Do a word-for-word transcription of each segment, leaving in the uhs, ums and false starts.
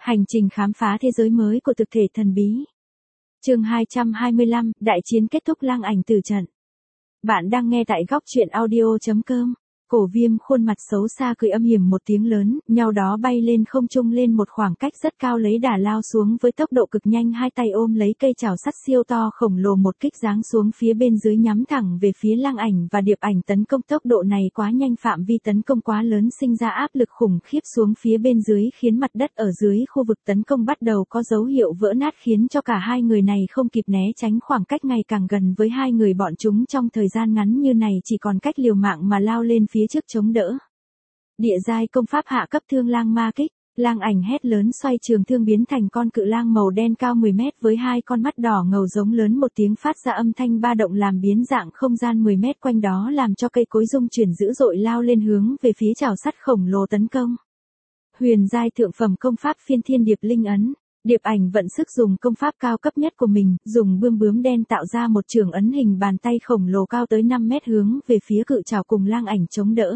Hành trình khám phá thế giới mới của thực thể thần bí. Chương hai trăm hai mươi lăm, đại chiến kết thúc lang ảnh tử trận. Bạn đang nghe tại góc truyện audio chấm com. Cổ Viêm khuôn mặt xấu xa cười âm hiểm một tiếng lớn, nhau đó bay lên không trung lên một khoảng cách rất cao lấy đà lao xuống với tốc độ cực nhanh, hai tay ôm lấy cây chảo sắt siêu to khổng lồ một kích giáng xuống phía bên dưới nhắm thẳng về phía lang ảnh và điệp ảnh tấn công. Tốc độ này quá nhanh, phạm vi tấn công quá lớn, sinh ra áp lực khủng khiếp xuống phía bên dưới khiến mặt đất ở dưới khu vực tấn công bắt đầu có dấu hiệu vỡ nát, khiến cho cả hai người này không kịp né tránh, khoảng cách ngày càng gần với hai người bọn chúng trong thời gian ngắn như này chỉ còn cách liều mạng mà lao lên phía trước chống đỡ. Địa giai công pháp hạ cấp thương lang ma kích. Lang ảnh hét lớn xoay trường thương biến thành con cự lang màu đen cao mười mét với hai con mắt đỏ ngầu giống lớn một tiếng phát ra âm thanh ba động làm biến dạng không gian mười mét quanh đó, làm cho cây cối rung chuyển dữ dội, lao lên hướng về phía chảo sắt khổng lồ tấn công. Huyền giai thượng phẩm công pháp phiên thiên điệp linh ấn. Điệp ảnh vận sức dùng công pháp cao cấp nhất của mình, dùng bươm bướm đen tạo ra một trường ấn hình bàn tay khổng lồ cao tới năm mét hướng về phía cự chảo cùng lang ảnh chống đỡ.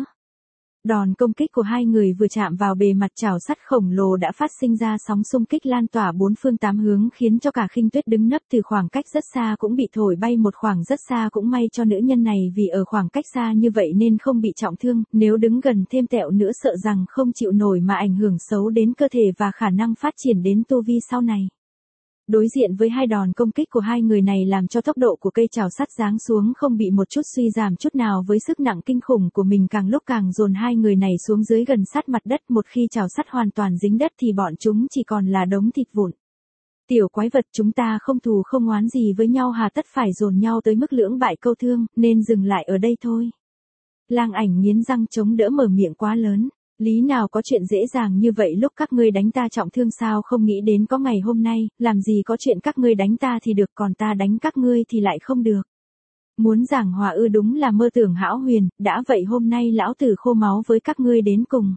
Đòn công kích của hai người vừa chạm vào bề mặt chảo sắt khổng lồ đã phát sinh ra sóng xung kích lan tỏa bốn phương tám hướng, khiến cho cả Khinh Tuyết đứng nấp từ khoảng cách rất xa cũng bị thổi bay một khoảng rất xa. Cũng may cho nữ nhân này vì ở khoảng cách xa như vậy nên không bị trọng thương, nếu đứng gần thêm tẹo nữa sợ rằng không chịu nổi mà ảnh hưởng xấu đến cơ thể và khả năng phát triển đến tu vi sau này. Đối diện với hai đòn công kích của hai người này làm cho tốc độ của cây chảo sắt giáng xuống không bị một chút suy giảm chút nào, với sức nặng kinh khủng của mình càng lúc càng dồn hai người này xuống dưới gần sát mặt đất. Một khi chảo sắt hoàn toàn dính đất thì bọn chúng chỉ còn là đống thịt vụn. Tiểu quái vật, chúng ta không thù không oán gì với nhau, hà tất phải dồn nhau tới mức lưỡng bại câu thương, nên dừng lại ở đây thôi. Lang ảnh nghiến răng chống đỡ mở miệng quá lớn. Lý nào có chuyện dễ dàng như vậy, lúc các ngươi đánh ta trọng thương sao không nghĩ đến có ngày hôm nay, làm gì có chuyện các ngươi đánh ta thì được còn ta đánh các ngươi thì lại không được. Muốn giảng hòa ư, đúng là mơ tưởng hão huyền, đã vậy hôm nay lão tử khô máu với các ngươi đến cùng.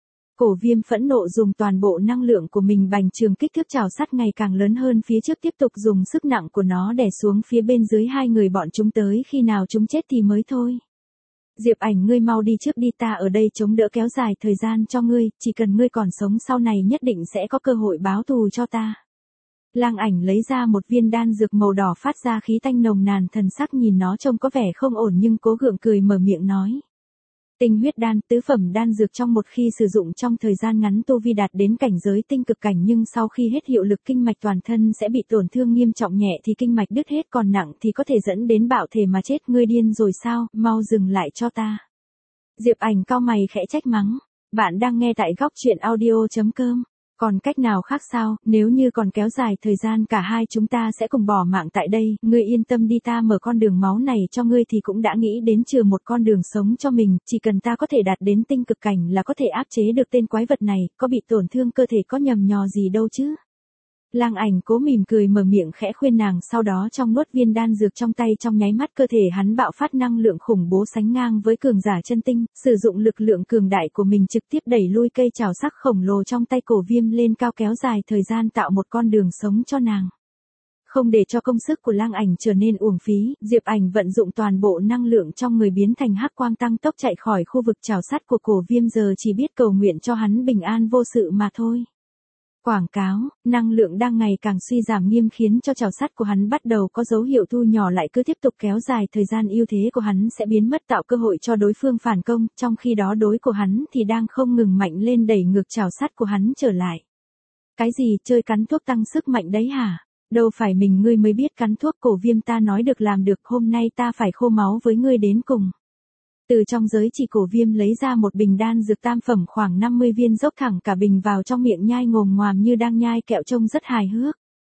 Cổ Viêm phẫn nộ dùng toàn bộ năng lượng của mình bành trường kích thước chảo sắt ngày càng lớn hơn phía trước, tiếp tục dùng sức nặng của nó đè xuống phía bên dưới hai người bọn chúng, tới khi nào chúng chết thì mới thôi. Diệp ảnh, ngươi mau đi trước đi, ta ở đây chống đỡ kéo dài thời gian cho ngươi, chỉ cần ngươi còn sống sau này nhất định sẽ có cơ hội báo thù cho ta. Lang ảnh lấy ra một viên đan dược màu đỏ phát ra khí tanh nồng nàn, thần sắc nhìn nó trông có vẻ không ổn nhưng cố gượng cười mở miệng nói. Tinh huyết đan, tứ phẩm đan dược, trong một khi sử dụng trong thời gian ngắn tu vi đạt đến cảnh giới tinh cực cảnh, nhưng sau khi hết hiệu lực kinh mạch toàn thân sẽ bị tổn thương nghiêm trọng, nhẹ thì kinh mạch đứt hết, còn nặng thì có thể dẫn đến bạo thể mà chết. Ngươi điên rồi sao, mau dừng lại cho ta. Diệp ảnh cau mày khẽ trách mắng. Bạn đang nghe tại góc truyện audio chấm com. Còn cách nào khác sao, nếu như còn kéo dài thời gian cả hai chúng ta sẽ cùng bỏ mạng tại đây. Ngươi yên tâm đi, ta mở con đường máu này cho ngươi thì cũng đã nghĩ đến trừ một con đường sống cho mình, chỉ cần ta có thể đạt đến tinh cực cảnh là có thể áp chế được tên quái vật này, có bị tổn thương cơ thể có nhầm nhò gì đâu chứ. Lang ảnh cố mỉm cười mở miệng khẽ khuyên nàng, sau đó trong nuốt viên đan dược trong tay, trong nháy mắt cơ thể hắn bạo phát năng lượng khủng bố sánh ngang với cường giả chân tinh, sử dụng lực lượng cường đại của mình trực tiếp đẩy lui cây chảo sắc khổng lồ trong tay Cổ Viêm lên cao, kéo dài thời gian tạo một con đường sống cho nàng. Không để cho công sức của lang ảnh trở nên uổng phí, Diệp ảnh vận dụng toàn bộ năng lượng trong người biến thành hắc quang, tăng tốc chạy khỏi khu vực chảo sắt của Cổ Viêm, giờ chỉ biết cầu nguyện cho hắn bình an vô sự mà thôi. Quảng cáo, năng lượng đang ngày càng suy giảm nghiêm khiến cho chảo sắt của hắn bắt đầu có dấu hiệu thu nhỏ lại, cứ tiếp tục kéo dài thời gian ưu thế của hắn sẽ biến mất, tạo cơ hội cho đối phương phản công, trong khi đó đối của hắn thì đang không ngừng mạnh lên đẩy ngược chảo sắt của hắn trở lại. Cái gì, chơi cắn thuốc tăng sức mạnh đấy hả? Đâu phải mình ngươi mới biết cắn thuốc. Cổ Viêm, ta nói được làm được, hôm nay ta phải khô máu với ngươi đến cùng. Từ trong giới chỉ Cổ Viêm lấy ra một bình đan dược tam phẩm khoảng năm mươi viên, dốc thẳng cả bình vào trong miệng nhai ngồm ngoàm như đang nhai kẹo, trông rất hài hước.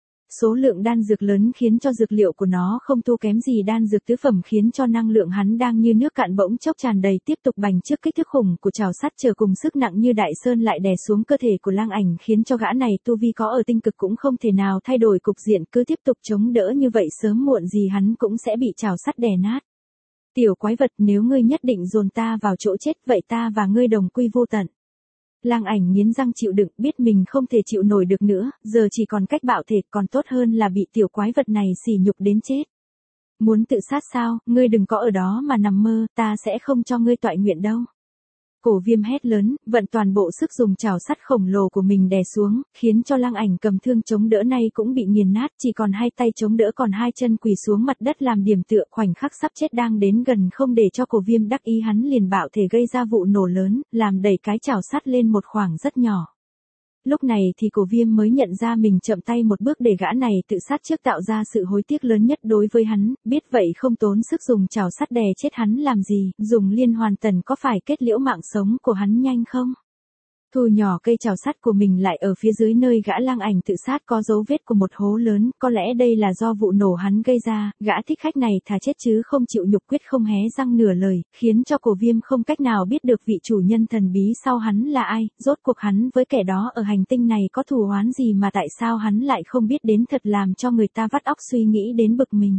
Số lượng đan dược lớn khiến cho dược liệu của nó không thua kém gì đan dược tứ phẩm, khiến cho năng lượng hắn đang như nước cạn bỗng chốc tràn đầy, tiếp tục bành trước kích thước khủng của chảo sắt chờ cùng sức nặng như đại sơn lại đè xuống cơ thể của lang ảnh, khiến cho gã này tu vi có ở tinh cực cũng không thể nào thay đổi cục diện, cứ tiếp tục chống đỡ như vậy sớm muộn gì hắn cũng sẽ bị chảo sắt đè nát. Tiểu quái vật, nếu ngươi nhất định dồn ta vào chỗ chết vậy ta và ngươi đồng quy vô tận. Lang ảnh nghiến răng chịu đựng, biết mình không thể chịu nổi được nữa, giờ chỉ còn cách bạo thể, còn tốt hơn là bị tiểu quái vật này sỉ nhục đến chết. Muốn tự sát sao, ngươi đừng có ở đó mà nằm mơ, ta sẽ không cho ngươi toại nguyện đâu. Cổ Viêm hét lớn, vận toàn bộ sức dùng chảo sắt khổng lồ của mình đè xuống, khiến cho Lăng Ảnh cầm thương chống đỡ này cũng bị nghiền nát, chỉ còn hai tay chống đỡ còn hai chân quỳ xuống mặt đất làm điểm tựa, khoảnh khắc sắp chết đang đến gần không để cho Cổ Viêm đắc ý hắn liền bạo thể gây ra vụ nổ lớn, làm đẩy cái chảo sắt lên một khoảng rất nhỏ. Lúc này thì Cổ Viêm mới nhận ra mình chậm tay một bước để gã này tự sát trước tạo ra sự hối tiếc lớn nhất đối với hắn, biết vậy không tốn sức dùng chảo sắt đè chết hắn làm gì, dùng liên hoàn tần có phải kết liễu mạng sống của hắn nhanh không? Thu nhỏ cây chảo sắt của mình lại ở phía dưới nơi gã Lăng Ảnh tự sát có dấu vết của một hố lớn, có lẽ đây là do vụ nổ hắn gây ra, gã thích khách này thà chết chứ không chịu nhục quyết không hé răng nửa lời, khiến cho Cổ Viêm không cách nào biết được vị chủ nhân thần bí sau hắn là ai, rốt cuộc hắn với kẻ đó ở hành tinh này có thù oán gì mà tại sao hắn lại không biết đến thật làm cho người ta vắt óc suy nghĩ đến bực mình.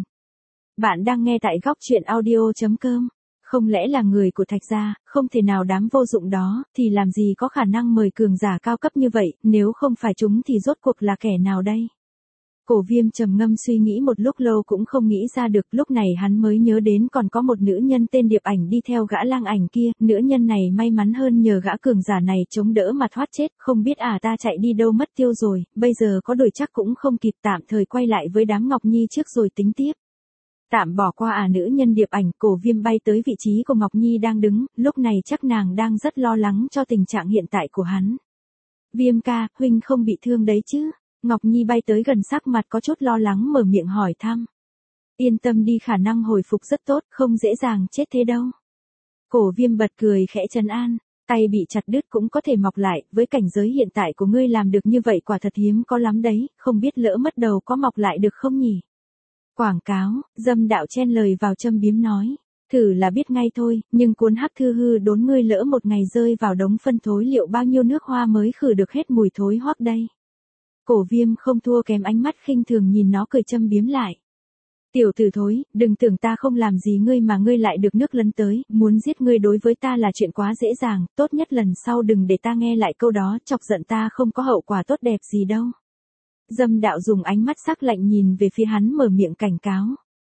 Bạn đang nghe tại góc truyện audio.com. Không lẽ là người của Thạch gia, không thể nào đám vô dụng đó, thì làm gì có khả năng mời cường giả cao cấp như vậy, nếu không phải chúng thì rốt cuộc là kẻ nào đây? Cổ Viêm trầm ngâm suy nghĩ một lúc lâu cũng không nghĩ ra được, lúc này hắn mới nhớ đến còn có một nữ nhân tên Điệp Ảnh đi theo gã Lăng Ảnh kia, nữ nhân này may mắn hơn nhờ gã cường giả này chống đỡ mà thoát chết, không biết à ta chạy đi đâu mất tiêu rồi, bây giờ có đổi chắc cũng không kịp, tạm thời quay lại với đám Ngọc Nhi trước rồi tính tiếp. Tạm bỏ qua à nữ nhân Điệp Ảnh, Cổ Viêm bay tới vị trí của Ngọc Nhi đang đứng, lúc này chắc nàng đang rất lo lắng cho tình trạng hiện tại của hắn. Viêm ca, huynh không bị thương đấy chứ? Ngọc Nhi bay tới gần sắc mặt có chút lo lắng mở miệng hỏi thăm. Yên tâm đi, khả năng hồi phục rất tốt, không dễ dàng chết thế đâu. Cổ Viêm bật cười khẽ trấn an, tay bị chặt đứt cũng có thể mọc lại, với cảnh giới hiện tại của ngươi làm được như vậy quả thật hiếm có lắm đấy, không biết lỡ mất đầu có mọc lại được không nhỉ? Quảng cáo, Dâm Đạo chen lời vào châm biếm nói, thử là biết ngay thôi, nhưng cuốn hắc thư hư đốn ngươi lỡ một ngày rơi vào đống phân thối liệu bao nhiêu nước hoa mới khử được hết mùi thối hoắc đây. Cổ Viêm không thua kém ánh mắt khinh thường nhìn nó cười châm biếm lại. Tiểu tử thối, đừng tưởng ta không làm gì ngươi mà ngươi lại được nước lấn tới, muốn giết ngươi đối với ta là chuyện quá dễ dàng, tốt nhất lần sau đừng để ta nghe lại câu đó, chọc giận ta không có hậu quả tốt đẹp gì đâu. Dâm Đạo dùng ánh mắt sắc lạnh nhìn về phía hắn mở miệng cảnh cáo.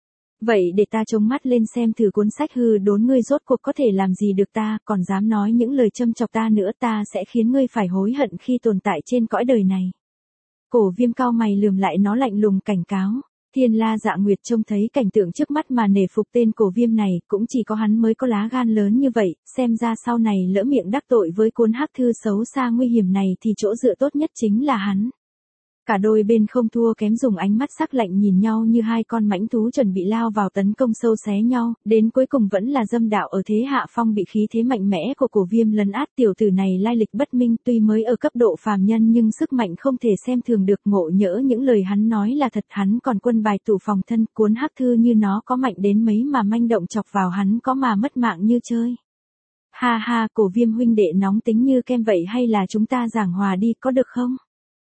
Vậy để ta trông mắt lên xem thử cuốn sách hư đốn ngươi rốt cuộc có thể làm gì được ta, còn dám nói những lời châm chọc ta nữa, ta sẽ khiến ngươi phải hối hận khi tồn tại trên cõi đời này. Cổ Viêm cau mày lườm lại nó lạnh lùng cảnh cáo. Thiên La Dạ Nguyệt trông thấy cảnh tượng trước mắt mà nể phục tên Cổ Viêm này, cũng chỉ có hắn mới có lá gan lớn như vậy, xem ra sau này lỡ miệng đắc tội với cuốn hắc thư xấu xa nguy hiểm này thì chỗ dựa tốt nhất chính là hắn. Cả đôi bên không thua kém dùng ánh mắt sắc lạnh nhìn nhau như hai con mãnh thú chuẩn bị lao vào tấn công sâu xé nhau, đến cuối cùng vẫn là Dâm Đạo ở thế hạ phong bị khí thế mạnh mẽ của Cổ Viêm lấn át. Tiểu tử này lai lịch bất minh, tuy mới ở cấp độ phàm nhân nhưng sức mạnh không thể xem thường được, ngộ nhỡ những lời hắn nói là thật, hắn còn quân bài tủ phòng thân, cuốn hắc thư như nó có mạnh đến mấy mà manh động chọc vào hắn có mà mất mạng như chơi. Ha ha, Cổ Viêm huynh đệ nóng tính như kem vậy, hay là chúng ta giảng hòa đi có được không?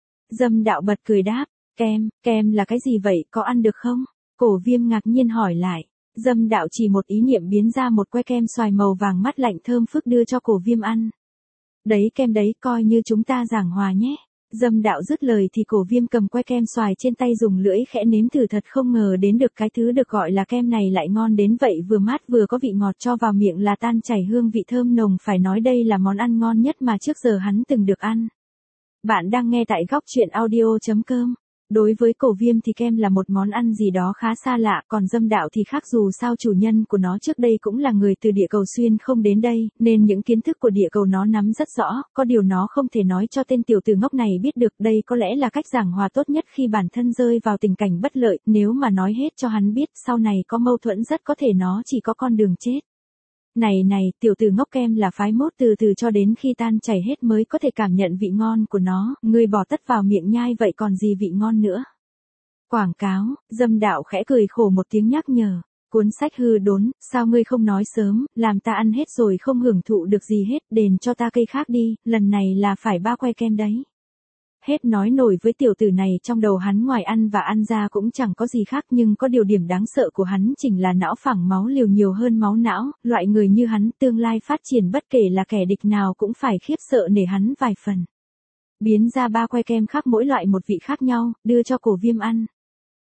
Dâm Đạo bật cười đáp, kem, kem là cái gì vậy, có ăn được không? Cổ Viêm ngạc nhiên hỏi lại. Dâm Đạo chỉ một ý niệm biến ra một que kem xoài màu vàng mắt lạnh thơm phức đưa cho Cổ Viêm ăn. Đấy kem đấy, coi như chúng ta giảng hòa nhé. Dâm Đạo dứt lời thì Cổ Viêm cầm que kem xoài trên tay dùng lưỡi khẽ nếm thử, thật không ngờ đến được cái thứ được gọi là kem này lại ngon đến vậy, vừa mát vừa có vị ngọt, cho vào miệng là tan chảy hương vị thơm nồng, phải nói đây là món ăn ngon nhất mà trước giờ hắn từng được ăn. Bạn đang nghe tại góc truyện audio.com. Đối với Cổ Viêm thì kem là một món ăn gì đó khá xa lạ, còn Dâm Đạo thì khác, dù sao chủ nhân của nó trước đây cũng là người từ địa cầu xuyên không đến đây, nên những kiến thức của địa cầu nó nắm rất rõ, có điều nó không thể nói cho tên tiểu tử ngốc này biết được, đây có lẽ là cách giảng hòa tốt nhất khi bản thân rơi vào tình cảnh bất lợi, nếu mà nói hết cho hắn biết, sau này có mâu thuẫn rất có thể nó chỉ có con đường chết. Này này, tiểu tử ngốc, kem là phái mốt từ từ cho đến khi tan chảy hết mới có thể cảm nhận vị ngon của nó, ngươi bỏ tất vào miệng nhai vậy còn gì vị ngon nữa. Quảng cáo, Dâm Đạo khẽ cười khổ một tiếng nhắc nhở, cuốn sách hư đốn, sao ngươi không nói sớm, làm ta ăn hết rồi không hưởng thụ được gì hết, đền cho ta cây khác đi, lần này là phải ba que kem đấy. Hết nói nổi với tiểu tử này, trong đầu hắn ngoài ăn và ăn ra cũng chẳng có gì khác, nhưng có điều điểm đáng sợ của hắn chính là não phẳng máu liều nhiều hơn máu não, loại người như hắn tương lai phát triển bất kể là kẻ địch nào cũng phải khiếp sợ nể hắn vài phần. Biến ra ba que kem khác mỗi loại một vị khác nhau, đưa cho Cổ Viêm ăn.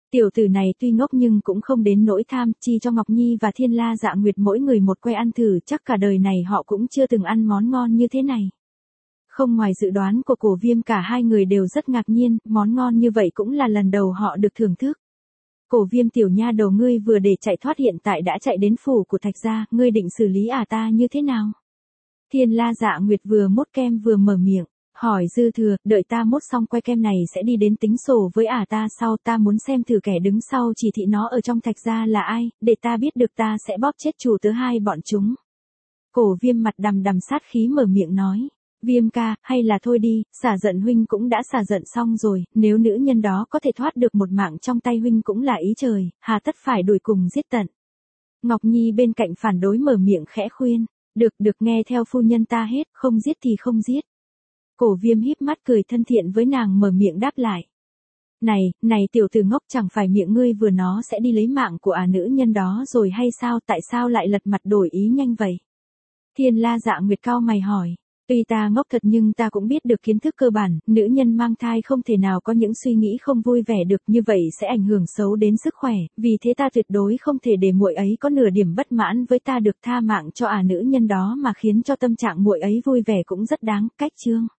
Tiểu tử này tuy ngốc nhưng cũng không đến nỗi tham, chi cho Ngọc Nhi và Thiên La Dạ Nguyệt mỗi người một que ăn thử, chắc cả đời này họ cũng chưa từng ăn món ngon như thế này. Không ngoài dự đoán của Cổ Viêm, cả hai người đều rất ngạc nhiên, món ngon như vậy cũng là lần đầu họ được thưởng thức. Cổ Viêm tiểu nha đầu, ngươi vừa để chạy thoát hiện tại đã chạy đến phủ của Thạch gia, ngươi định xử lý ả ta như thế nào? Thiên La Dạ Nguyệt vừa mốt kem vừa mở miệng, hỏi Dư Thừa, đợi ta mốt xong que kem này sẽ đi đến tính sổ với ả ta sau, ta muốn xem thử kẻ đứng sau chỉ thị nó ở trong Thạch gia là ai, để ta biết được ta sẽ bóp chết chủ tớ hai bọn chúng. Cổ Viêm mặt đằm đằm sát khí mở miệng nói. Viêm ca, hay là thôi đi, xả giận huynh cũng đã xả giận xong rồi, nếu nữ nhân đó có thể thoát được một mạng trong tay huynh cũng là ý trời, hà tất phải đuổi cùng giết tận. Ngọc Nhi bên cạnh phản đối mở miệng khẽ khuyên, được được nghe theo phu nhân ta hết, không giết thì không giết. Cổ Viêm híp mắt cười thân thiện với nàng mở miệng đáp lại. Này, này tiểu tử ngốc, chẳng phải miệng ngươi vừa nó sẽ đi lấy mạng của à nữ nhân đó rồi hay sao, tại sao lại lật mặt đổi ý nhanh vậy? Thiên La Dạ Nguyệt cau mày hỏi. Tuy ta ngốc thật nhưng ta cũng biết được kiến thức cơ bản, nữ nhân mang thai không thể nào có những suy nghĩ không vui vẻ được, như vậy sẽ ảnh hưởng xấu đến sức khỏe, vì thế ta tuyệt đối không thể để muội ấy có nửa điểm bất mãn với ta được, tha mạng cho à nữ nhân đó mà khiến cho tâm trạng muội ấy vui vẻ cũng rất đáng, cách chương.